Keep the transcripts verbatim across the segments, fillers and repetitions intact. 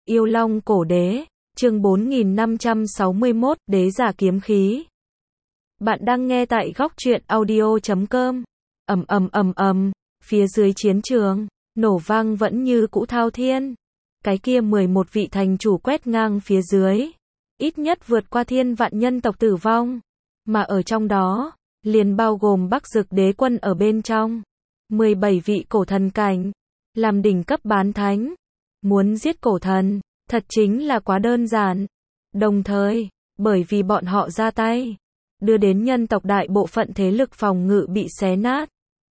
Yêu Long cổ đế, chương bốn nghìn năm trăm sáu mươi mốt, đế giả kiếm khí. Bạn đang nghe tại góc truyện audio chấm com. Ầm ầm ầm ầm, phía dưới chiến trường, nổ vang vẫn như cũ thao thiên. Cái kia mười một vị thành chủ quét ngang phía dưới, ít nhất vượt qua thiên vạn nhân tộc tử vong, mà ở trong đó, liền bao gồm Bắc Dực đế quân ở bên trong. mười bảy vị cổ thần cảnh, làm đỉnh cấp bán thánh. Muốn giết cổ thần, thật chính là quá đơn giản. Đồng thời, bởi vì bọn họ ra tay, đưa đến nhân tộc đại bộ phận thế lực phòng ngự bị xé nát.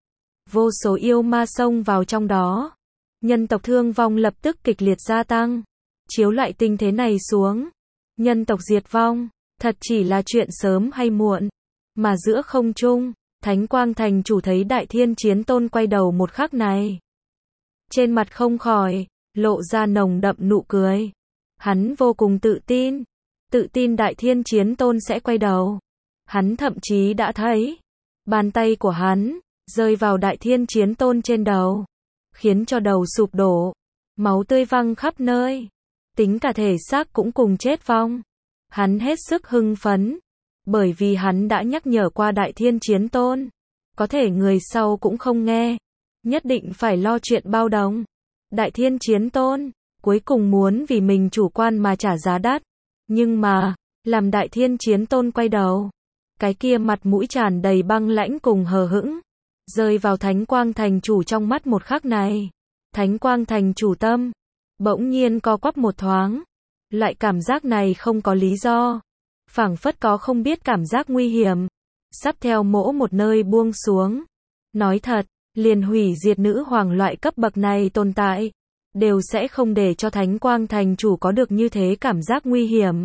Vô số yêu ma xông vào trong đó. Nhân tộc thương vong lập tức kịch liệt gia tăng. Chiếu lại tình thế này xuống, nhân tộc diệt vong, thật chỉ là chuyện sớm hay muộn. Mà giữa không trung, Thánh Quang Thành chủ thấy Đại Thiên Chiến Tôn quay đầu một khắc này. Trên mặt không khỏi lộ ra nồng đậm nụ cười. Hắn vô cùng tự tin, tự tin Đại Thiên Chiến Tôn sẽ quay đầu. Hắn thậm chí đã thấy, bàn tay của hắn rơi vào Đại Thiên Chiến Tôn trên đầu, khiến cho đầu sụp đổ, máu tươi văng khắp nơi, tính cả thể xác cũng cùng chết vong. Hắn hết sức hưng phấn, bởi vì hắn đã nhắc nhở qua Đại Thiên Chiến Tôn, có thể người sau cũng không nghe, nhất định phải lo chuyện bao đồng. Đại Thiên Chiến Tôn cuối cùng muốn vì mình chủ quan mà trả giá đắt, nhưng mà làm Đại Thiên Chiến Tôn quay đầu, cái kia mặt mũi tràn đầy băng lãnh cùng hờ hững, rơi vào Thánh Quang Thành chủ trong mắt một khắc này. Thánh Quang Thành chủ tâm bỗng nhiên co quắp một thoáng, loại cảm giác này không có lý do, phảng phất có không biết cảm giác nguy hiểm sắp theo mỗ một nơi buông xuống. Nói thật, liền hủy diệt nữ hoàng loại cấp bậc này tồn tại, đều sẽ không để cho Thánh Quang Thành chủ có được như thế cảm giác nguy hiểm.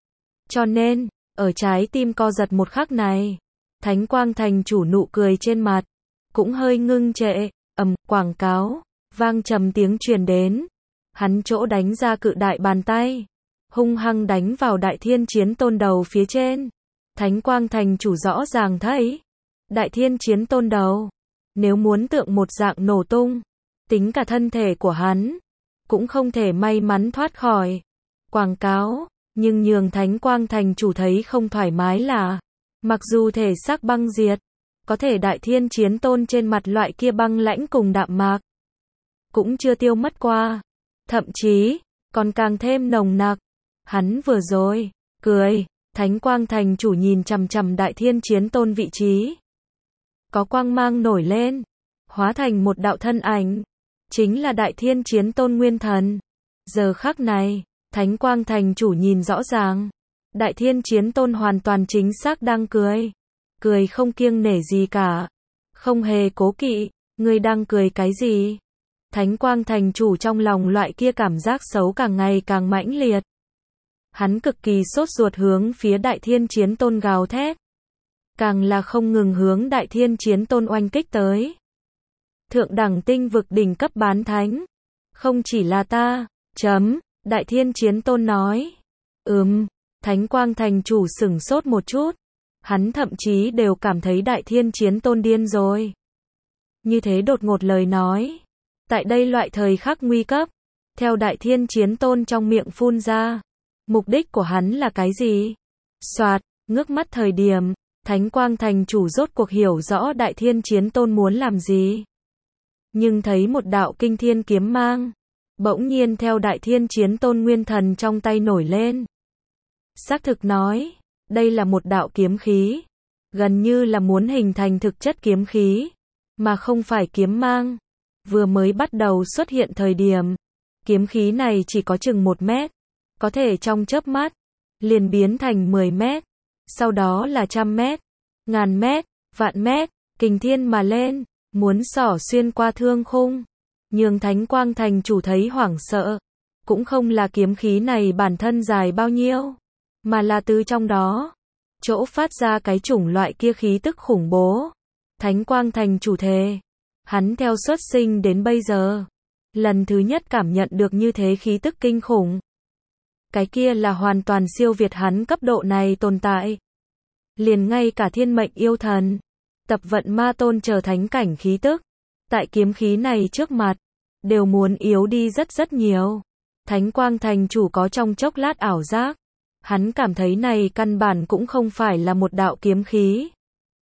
Cho nên, ở trái tim co giật một khắc này, Thánh Quang Thành chủ nụ cười trên mặt cũng hơi ngưng trệ. Ầm, quảng cáo vang trầm tiếng truyền đến. Hắn chỗ đánh ra cự đại bàn tay, hung hăng đánh vào Đại Thiên Chiến Tôn đầu phía trên. Thánh Quang Thành chủ rõ ràng thấy, Đại Thiên Chiến Tôn đầu, nếu muốn tượng một dạng nổ tung, tính cả thân thể của hắn, cũng không thể may mắn thoát khỏi quảng cáo. Nhưng nhường Thánh Quang Thành chủ thấy không thoải mái là, mặc dù thể xác băng diệt, có thể Đại Thiên Chiến Tôn trên mặt loại kia băng lãnh cùng đạm mạc, cũng chưa tiêu mất qua, thậm chí còn càng thêm nồng nặc. Hắn vừa rồi cười, Thánh Quang Thành chủ nhìn chằm chằm Đại Thiên Chiến Tôn vị trí, có quang mang nổi lên, hóa thành một đạo thân ảnh, chính là Đại Thiên Chiến Tôn nguyên thần. Giờ khắc này, Thánh Quang Thành chủ nhìn rõ ràng, Đại Thiên Chiến Tôn hoàn toàn chính xác đang cười, cười không kiêng nể gì cả, không hề cố kỵ. Ngươi đang cười cái gì? Thánh Quang Thành chủ trong lòng loại kia cảm giác xấu càng ngày càng mãnh liệt. Hắn cực kỳ sốt ruột hướng phía Đại Thiên Chiến Tôn gào thét, càng là không ngừng hướng Đại Thiên Chiến Tôn oanh kích tới. Thượng đẳng tinh vực đỉnh cấp bán thánh, không chỉ là ta, chấm, Đại Thiên Chiến Tôn nói. Ừm, Thánh Quang Thành chủ sửng sốt một chút, hắn thậm chí đều cảm thấy Đại Thiên Chiến Tôn điên rồi. Như thế đột ngột lời nói, tại đây loại thời khắc nguy cấp, theo Đại Thiên Chiến Tôn trong miệng phun ra, mục đích của hắn là cái gì? Soạt, ngước mắt thời điểm, Thánh Quang Thành chủ rốt cuộc hiểu rõ Đại Thiên Chiến Tôn muốn làm gì. Nhưng thấy một đạo kinh thiên kiếm mang, bỗng nhiên theo Đại Thiên Chiến Tôn nguyên thần trong tay nổi lên. Xác thực nói, đây là một đạo kiếm khí, gần như là muốn hình thành thực chất kiếm khí, mà không phải kiếm mang. Vừa mới bắt đầu xuất hiện thời điểm, kiếm khí này chỉ có chừng một mét, có thể trong chớp mắt, liền biến thành mười mét, sau đó là trăm mét, ngàn mét, vạn mét, kình thiên mà lên, muốn xỏ xuyên qua thương khung. Nhưng Thánh Quang Thành chủ thấy hoảng sợ, cũng không là kiếm khí này bản thân dài bao nhiêu, mà là từ trong đó, chỗ phát ra cái chủng loại kia khí tức khủng bố. Thánh Quang Thành chủ thề, hắn theo xuất sinh đến bây giờ, lần thứ nhất cảm nhận được như thế khí tức kinh khủng. Cái kia là hoàn toàn siêu việt hắn cấp độ này tồn tại. Liền ngay cả thiên mệnh yêu thần, tập vận ma tôn trở thánh cảnh khí tức, tại kiếm khí này trước mặt, đều muốn yếu đi rất rất nhiều. Thánh Quang Thành Chủ có trong chốc lát ảo giác. Hắn cảm thấy này căn bản cũng không phải là một đạo kiếm khí,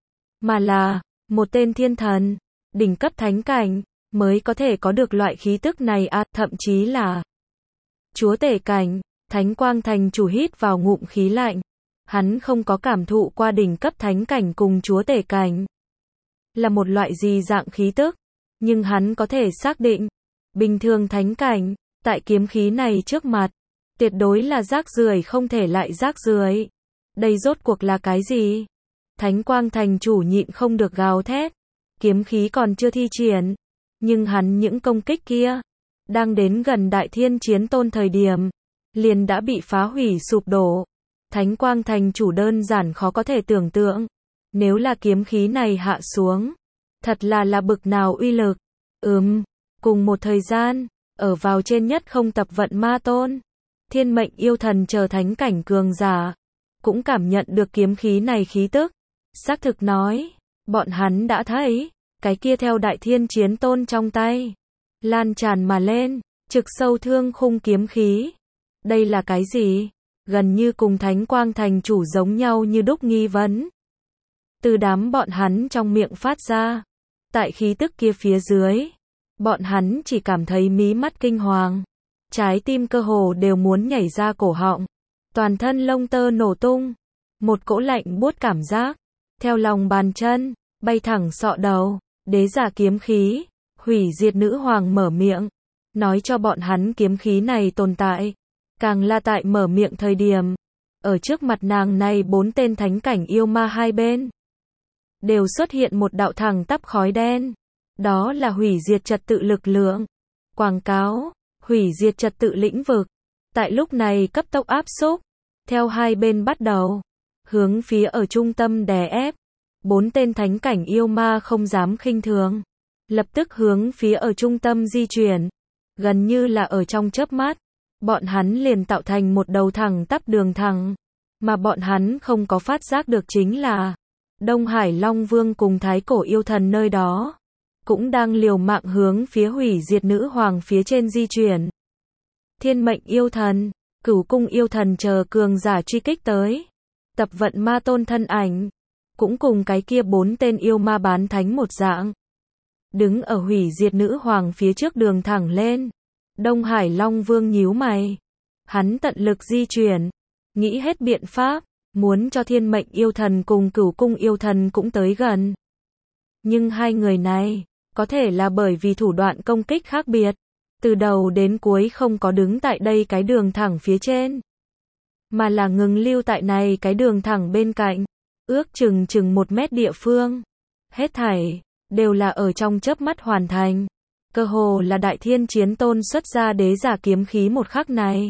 mà là một tên thiên thần, đỉnh cấp thánh cảnh, mới có thể có được loại khí tức này à, thậm chí là chúa tể cảnh. Thánh Quang Thành Chủ hít vào ngụm khí lạnh. Hắn không có cảm thụ qua đỉnh cấp thánh cảnh cùng chúa tể cảnh là một loại gì dạng khí tức, nhưng hắn có thể xác định, bình thường thánh cảnh, tại kiếm khí này trước mặt, tuyệt đối là rác rưởi không thể lại rác rưởi. Đây rốt cuộc là cái gì? Thánh Quang Thành Chủ nhịn không được gào thét. Kiếm khí còn chưa thi triển, nhưng hắn những công kích kia, đang đến gần Đại Thiên Chiến Tôn thời điểm, liền đã bị phá hủy sụp đổ. Thánh Quang Thành Chủ đơn giản khó có thể tưởng tượng, nếu là kiếm khí này hạ xuống, thật là là bực nào uy lực. Ừm, cùng một thời gian, ở vào trên nhất không Tập Vận Ma Tôn, Thiên Mệnh Yêu Thần chờ thánh cảnh cường giả, cũng cảm nhận được kiếm khí này khí tức. Xác thực nói, bọn hắn đã thấy, cái kia theo Đại Thiên Chiến Tôn trong tay, lan tràn mà lên, trực sâu thương khung kiếm khí. Đây là cái gì? Gần như cùng Thánh Quang Thành Chủ giống nhau như đúc nghi vấn. Từ đám bọn hắn trong miệng phát ra. Tại khí tức kia phía dưới, bọn hắn chỉ cảm thấy mí mắt kinh hoàng. Trái tim cơ hồ đều muốn nhảy ra cổ họng. Toàn thân lông tơ nổ tung. Một cỗ lạnh buốt cảm giác, theo lòng bàn chân, bay thẳng sọ đầu. Đế giả kiếm khí, hủy diệt nữ hoàng mở miệng, nói cho bọn hắn kiếm khí này tồn tại. Càng là tại mở miệng thời điểm, ở trước mặt nàng này bốn tên thánh cảnh yêu ma hai bên, đều xuất hiện một đạo thẳng tắp khói đen. Đó là hủy diệt trật tự lực lượng. Quảng cáo, hủy diệt trật tự lĩnh vực. Tại lúc này cấp tốc áp xúc, theo hai bên bắt đầu, hướng phía ở trung tâm đè ép. Bốn tên thánh cảnh yêu ma không dám khinh thường, lập tức hướng phía ở trung tâm di chuyển. Gần như là ở trong chớp mắt, bọn hắn liền tạo thành một đầu thẳng tắp đường thẳng. Mà bọn hắn không có phát giác được chính là, Đông Hải Long Vương cùng Thái Cổ Yêu Thần nơi đó, cũng đang liều mạng hướng phía hủy diệt nữ hoàng phía trên di chuyển. Thiên Mệnh Yêu Thần, Cửu Cung Yêu Thần chờ cường giả truy kích tới. Tập Vận Ma Tôn thân ảnh, cũng cùng cái kia bốn tên yêu ma bán thánh một dạng. Đứng ở hủy diệt nữ hoàng phía trước đường thẳng lên. Đông Hải Long Vương nhíu mày. Hắn tận lực di chuyển, nghĩ hết biện pháp, muốn cho Thiên Mệnh Yêu Thần cùng Cửu Cung Yêu Thần cũng tới gần. Nhưng hai người này, có thể là bởi vì thủ đoạn công kích khác biệt, từ đầu đến cuối không có đứng tại đây cái đường thẳng phía trên, mà là ngừng lưu tại này cái đường thẳng bên cạnh, ước chừng chừng một mét địa phương. Hết thảy, đều là ở trong chớp mắt hoàn thành. Cơ hồ là Đại Thiên Chiến Tôn xuất ra đế giả kiếm khí một khắc này.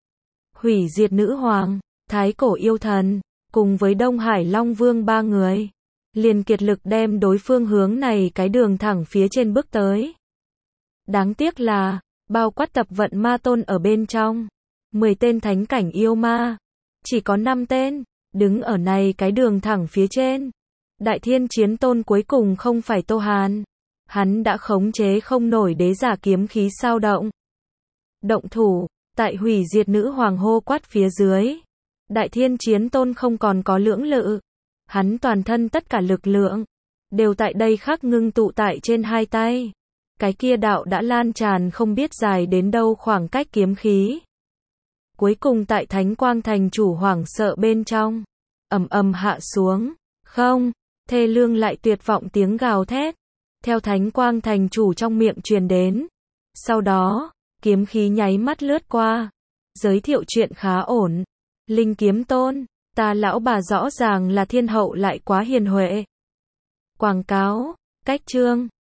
Hủy diệt nữ hoàng, Thái Cổ Yêu Thần, cùng với Đông Hải Long Vương ba người, liền kiệt lực đem đối phương hướng này cái đường thẳng phía trên bước tới. Đáng tiếc là, bao quát Tập Vận Ma Tôn ở bên trong, mười tên thánh cảnh yêu ma, chỉ có năm tên, đứng ở này cái đường thẳng phía trên. Đại Thiên Chiến Tôn cuối cùng không phải Tô Hàn. Hắn đã khống chế không nổi đế giả kiếm khí sao động. Động thủ, tại hủy diệt nữ hoàng hô quát phía dưới. Đại Thiên Chiến Tôn không còn có lưỡng lự. Hắn toàn thân tất cả lực lượng, đều tại đây khắc ngưng tụ tại trên hai tay. Cái kia đạo đã lan tràn không biết dài đến đâu khoảng cách kiếm khí. Cuối cùng tại Thánh Quang Thành Chủ hoảng sợ bên trong, ầm ầm hạ xuống. Không, thê lương lại tuyệt vọng tiếng gào thét, theo Thánh Quang Thành Chủ trong miệng truyền đến. Sau đó, kiếm khí nháy mắt lướt qua. Giới thiệu chuyện khá ổn. Linh Kiếm Tôn, ta lão bà rõ ràng là thiên hậu lại quá hiền huệ. Quảng cáo, cách chương.